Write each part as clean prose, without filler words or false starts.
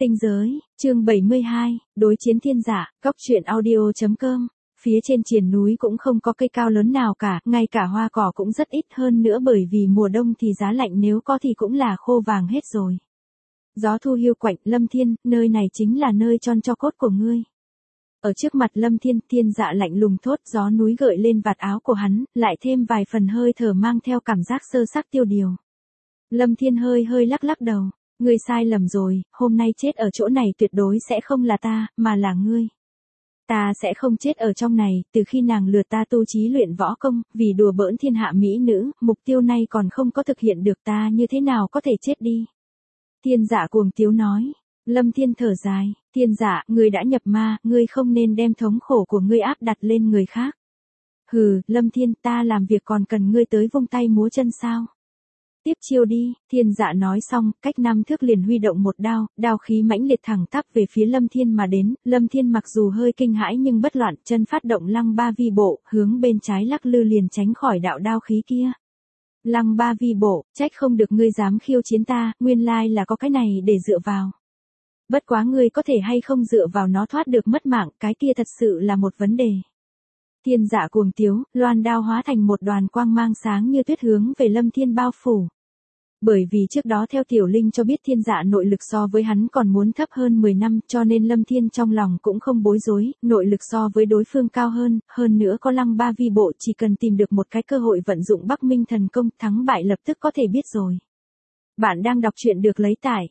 Tinh giới, chương 72, đối chiến thiên giả, góc truyện audio.com. Phía trên triền núi cũng không có cây cao lớn nào cả, ngay cả hoa cỏ cũng rất ít, hơn nữa bởi vì mùa đông thì giá lạnh, nếu có thì cũng là khô vàng hết rồi. Gió thu hiu quạnh, Lâm Thiên, nơi này chính là nơi chôn tro cốt của ngươi. Ở trước mặt Lâm Thiên, thiên dạ lạnh lùng thốt, gió núi gợi lên vạt áo của hắn, lại thêm vài phần hơi thở mang theo cảm giác sơ xác tiêu điều. Lâm Thiên hơi lắc lắc đầu. Ngươi sai lầm rồi, hôm nay chết ở chỗ này tuyệt đối sẽ không là ta, mà là ngươi. Ta sẽ không chết ở trong này, từ khi nàng lừa ta tu chí luyện võ công, vì đùa bỡn thiên hạ mỹ nữ, mục tiêu này còn không có thực hiện được, ta như thế nào có thể chết đi. Thiên dạ cuồng tiếu nói. Lâm Thiên thở dài, thiên dạ, ngươi đã nhập ma, ngươi không nên đem thống khổ của ngươi áp đặt lên người khác. Hừ, Lâm Thiên, ta làm việc còn cần ngươi tới vung tay múa chân sao? Tiếp chiêu đi, thiên dạ nói xong, cách 5 thước liền huy động một đao, đao khí mãnh liệt thẳng tắp về phía Lâm Thiên mà đến. Lâm Thiên mặc dù hơi kinh hãi nhưng bất loạn, chân phát động lăng ba vi bộ, hướng bên trái lắc lư liền tránh khỏi đạo đao khí kia. Lăng ba vi bộ, trách không được ngươi dám khiêu chiến ta, nguyên lai là có cái này để dựa vào. Bất quá ngươi có thể hay không dựa vào nó thoát được mất mạng, cái kia thật sự là một vấn đề. Thiên dạ cuồng tiếu, loan đao hóa thành một đoàn quang mang sáng như tuyết hướng về Lâm Thiên bao phủ. Bởi vì trước đó theo Tiểu Linh cho biết thiên dạ nội lực so với hắn còn muốn thấp hơn 10 năm, cho nên Lâm Thiên trong lòng cũng không bối rối, nội lực so với đối phương cao hơn nữa có lăng ba vi bộ, chỉ cần tìm được một cái cơ hội vận dụng Bắc Minh thần công, thắng bại lập tức có thể biết rồi. Bạn đang đọc truyện được lấy tải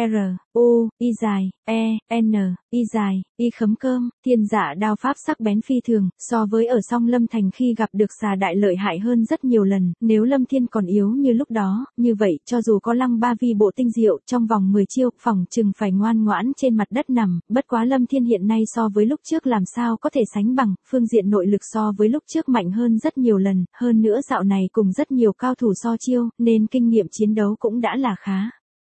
R-U-I dài, E-N, I dài, I khấm cơm, thiên dạ đao pháp sắc bén phi thường, so với ở song Lâm Thành khi gặp được xà đại lợi hại hơn rất nhiều lần, nếu Lâm Thiên còn yếu như lúc đó, như vậy cho dù có lăng ba vi bộ tinh diệu, trong vòng 10 chiêu, phỏng chừng phải ngoan ngoãn trên mặt đất nằm, bất quá Lâm Thiên hiện nay so với lúc trước làm sao có thể sánh bằng, phương diện nội lực so với lúc trước mạnh hơn rất nhiều lần, hơn nữa dạo này cùng rất nhiều cao thủ so chiêu, nên kinh nghiệm chiến đấu cũng đã là khá.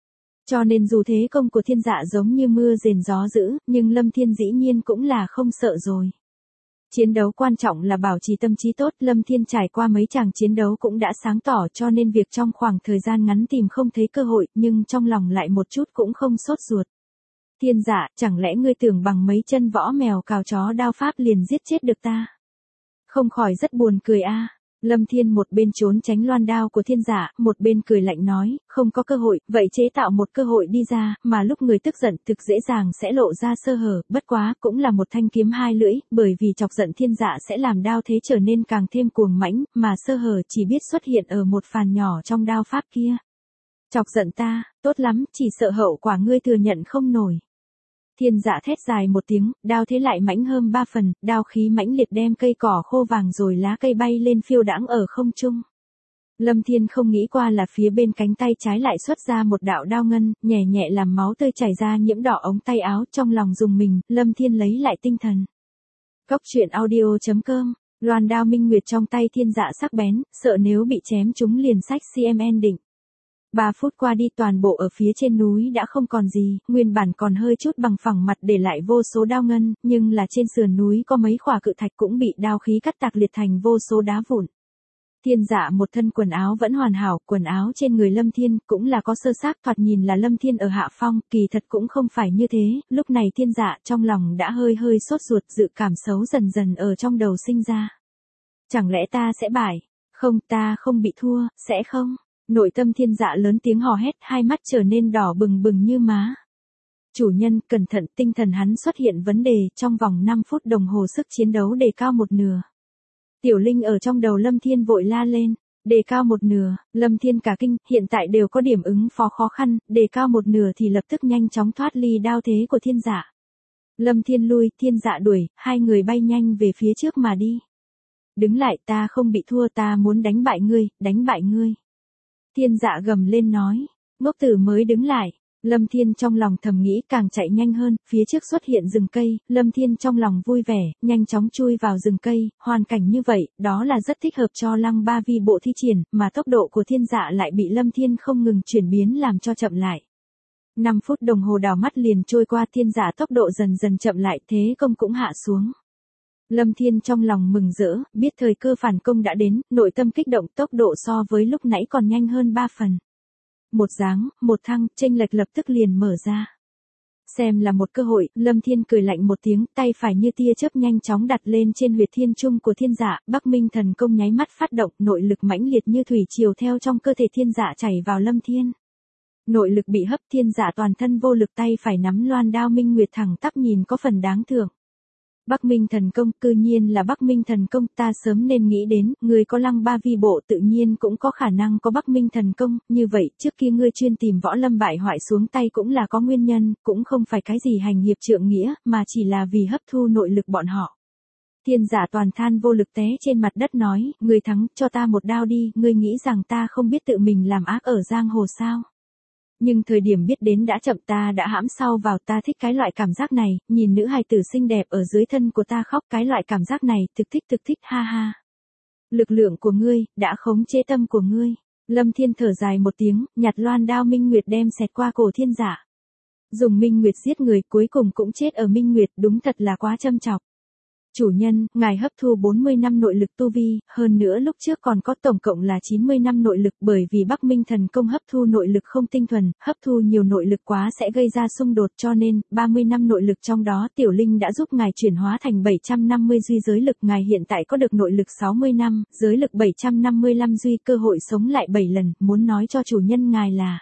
Cho nên dù thế công của thiên dạ giống như mưa rền gió dữ, nhưng Lâm Thiên dĩ nhiên cũng là không sợ rồi. Chiến đấu quan trọng là bảo trì tâm trí tốt, Lâm Thiên trải qua mấy tràng chiến đấu cũng đã sáng tỏ, cho nên việc trong khoảng thời gian ngắn tìm không thấy cơ hội, nhưng trong lòng lại một chút cũng không sốt ruột. Thiên dạ, chẳng lẽ ngươi tưởng bằng mấy chân võ mèo cào chó đao pháp liền giết chết được ta? Không khỏi rất buồn cười a. Lâm Thiên một bên trốn tránh loan đao của thiên giả, một bên cười lạnh nói, không có cơ hội, vậy chế tạo một cơ hội đi ra, mà lúc người tức giận thực dễ dàng sẽ lộ ra sơ hở, bất quá, cũng là một thanh kiếm hai lưỡi, bởi vì chọc giận thiên giả sẽ làm đao thế trở nên càng thêm cuồng mãnh, mà sơ hở chỉ biết xuất hiện ở một phàn nhỏ trong đao pháp kia. Chọc giận ta, tốt lắm, chỉ sợ hậu quả ngươi thừa nhận không nổi. Thiên dạ thét dài một tiếng, đao thế lại mãnh hơn 3 phần, đao khí mãnh liệt đem cây cỏ khô vàng rồi lá cây bay lên phiêu đãng ở không trung. Lâm Thiên không nghĩ qua là phía bên cánh tay trái lại xuất ra một đạo đao ngân, nhẹ nhẹ làm máu tươi chảy ra nhiễm đỏ ống tay áo, trong lòng dùng mình, Lâm Thiên lấy lại tinh thần. Góc truyện audio.com, loan đao minh nguyệt trong tay thiên dạ sắc bén, sợ nếu bị chém chúng liền sách CMN định. 3 phút qua đi toàn bộ ở phía trên núi đã không còn gì, nguyên bản còn hơi chút bằng phẳng mặt để lại vô số đao ngân, nhưng là trên sườn núi có mấy khỏa cự thạch cũng bị đao khí cắt tạc liệt thành vô số đá vụn. Thiên dạ một thân quần áo vẫn hoàn hảo, quần áo trên người Lâm Thiên cũng là có sơ xác, thoạt nhìn là Lâm Thiên ở hạ phong, kỳ thật cũng không phải như thế, lúc này thiên dạ trong lòng đã hơi sốt ruột, dự cảm xấu dần dần ở trong đầu sinh ra. Chẳng lẽ ta sẽ bại? Không, ta không bị thua, sẽ không? Nội tâm thiên dạ lớn tiếng hò hét, hai mắt trở nên đỏ bừng như má. Chủ nhân, cẩn thận, tinh thần hắn xuất hiện vấn đề, trong vòng 5 phút đồng hồ sức chiến đấu đề cao một nửa. Tiểu Linh ở trong đầu Lâm Thiên vội la lên, đề cao một nửa, Lâm Thiên cả kinh, hiện tại đều có điểm ứng phó khó khăn, đề cao một nửa thì lập tức nhanh chóng thoát ly đao thế của thiên dạ. Lâm Thiên lui, thiên dạ đuổi, hai người bay nhanh về phía trước mà đi. Đứng lại, ta không bị thua, ta muốn đánh bại ngươi, đánh bại ngươi. Thiên dạ gầm lên nói, ngốc tử mới đứng lại. Lâm Thiên trong lòng thầm nghĩ càng chạy nhanh hơn, phía trước xuất hiện rừng cây, Lâm Thiên trong lòng vui vẻ, nhanh chóng chui vào rừng cây, hoàn cảnh như vậy, đó là rất thích hợp cho lăng ba vi bộ thi triển, mà tốc độ của thiên dạ lại bị Lâm Thiên không ngừng chuyển biến làm cho chậm lại. 5 phút đồng hồ đảo mắt liền trôi qua, thiên dạ tốc độ dần dần chậm lại, thế công cũng hạ xuống. Lâm Thiên trong lòng mừng rỡ, biết thời cơ phản công đã đến, nội tâm kích động, tốc độ so với lúc nãy còn nhanh hơn 3 phần. Một giáng, một thăng, chênh lệch lập tức liền mở ra. Xem là một cơ hội, Lâm Thiên cười lạnh một tiếng, tay phải như tia chớp nhanh chóng đặt lên trên huyệt thiên trung của thiên dạ, Bắc Minh thần công nháy mắt phát động, nội lực mãnh liệt như thủy triều theo trong cơ thể thiên dạ chảy vào Lâm Thiên. Nội lực bị hấp, thiên dạ toàn thân vô lực, tay phải nắm loan đao minh nguyệt thẳng tắp nhìn có phần đáng thương. Bắc Minh thần công, cư nhiên là Bắc Minh thần công, ta sớm nên nghĩ đến, người có lăng ba vi bộ tự nhiên cũng có khả năng có Bắc Minh thần công, như vậy, trước kia ngươi chuyên tìm võ lâm bại hoại xuống tay cũng là có nguyên nhân, cũng không phải cái gì hành hiệp trượng nghĩa, mà chỉ là vì hấp thu nội lực bọn họ. Thiên giả toàn than vô lực té trên mặt đất nói, ngươi thắng, cho ta một đao đi, ngươi nghĩ rằng ta không biết tự mình làm ác ở giang hồ sao? Nhưng thời điểm biết đến đã chậm, ta đã hãm sau vào, ta thích cái loại cảm giác này, nhìn nữ hài tử xinh đẹp ở dưới thân của ta khóc, cái loại cảm giác này, thực thích, ha ha. Lực lượng của ngươi, đã khống chế tâm của ngươi. Lâm Thiên thở dài một tiếng, nhặt loan đao minh nguyệt đem xẹt qua cổ thiên giả. Dùng minh nguyệt giết người, cuối cùng cũng chết ở minh nguyệt, đúng thật là quá châm chọc. Chủ nhân, ngài hấp thu 40 năm nội lực tu vi, hơn nữa lúc trước còn có tổng cộng là 90 năm nội lực, bởi vì Bắc Minh thần công hấp thu nội lực không tinh thuần, hấp thu nhiều nội lực quá sẽ gây ra xung đột, cho nên 30 năm nội lực trong đó Tiểu Linh đã giúp ngài chuyển hóa thành 750 duy giới lực, ngài hiện tại có được nội lực 60 năm, giới lực 755 duy, cơ hội sống lại 7 lần, muốn nói cho chủ nhân ngài là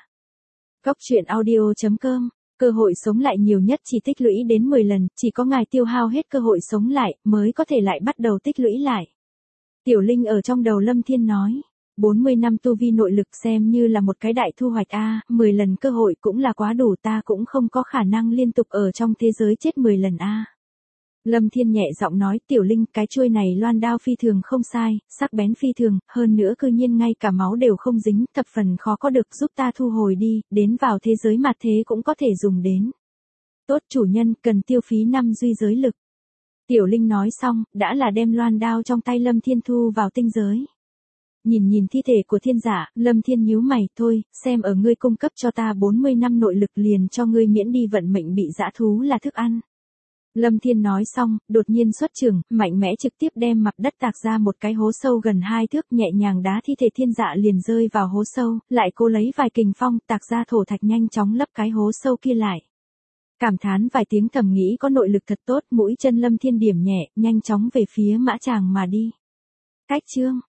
Goctruyện.audio.com. Cơ hội sống lại nhiều nhất chỉ tích lũy đến 10 lần, chỉ có ngài tiêu hao hết cơ hội sống lại, mới có thể lại bắt đầu tích lũy lại. Tiểu Linh ở trong đầu Lâm Thiên nói, 40 năm tu vi nội lực xem như là một cái đại thu hoạch a, 10 lần cơ hội cũng là quá đủ, ta cũng không có khả năng liên tục ở trong thế giới chết 10 lần a. Lâm Thiên nhẹ giọng nói, Tiểu Linh, cái chuôi này loan đao phi thường không sai, sắc bén phi thường, hơn nữa cư nhiên ngay cả máu đều không dính, thập phần khó có được, giúp ta thu hồi đi, đến vào thế giới mặt thế cũng có thể dùng đến. Tốt chủ nhân, cần tiêu phí 5 duy giới lực. Tiểu Linh nói xong, đã là đem loan đao trong tay Lâm Thiên thu vào tinh giới. Nhìn thi thể của thiên giả, Lâm Thiên nhíu mày, thôi, xem ở ngươi cung cấp cho ta 40 năm nội lực liền cho ngươi miễn đi vận mệnh bị dã thú là thức ăn. Lâm Thiên nói xong, đột nhiên xuất trường, mạnh mẽ trực tiếp đem mặt đất tạc ra một cái hố sâu gần 2 thước, nhẹ nhàng đá thi thể thiên dạ liền rơi vào hố sâu, lại cố lấy vài kình phong, tạc ra thổ thạch nhanh chóng lấp cái hố sâu kia lại. Cảm thán vài tiếng thầm nghĩ có nội lực thật tốt, mũi chân Lâm Thiên điểm nhẹ, nhanh chóng về phía mã tràng mà đi. Cách chương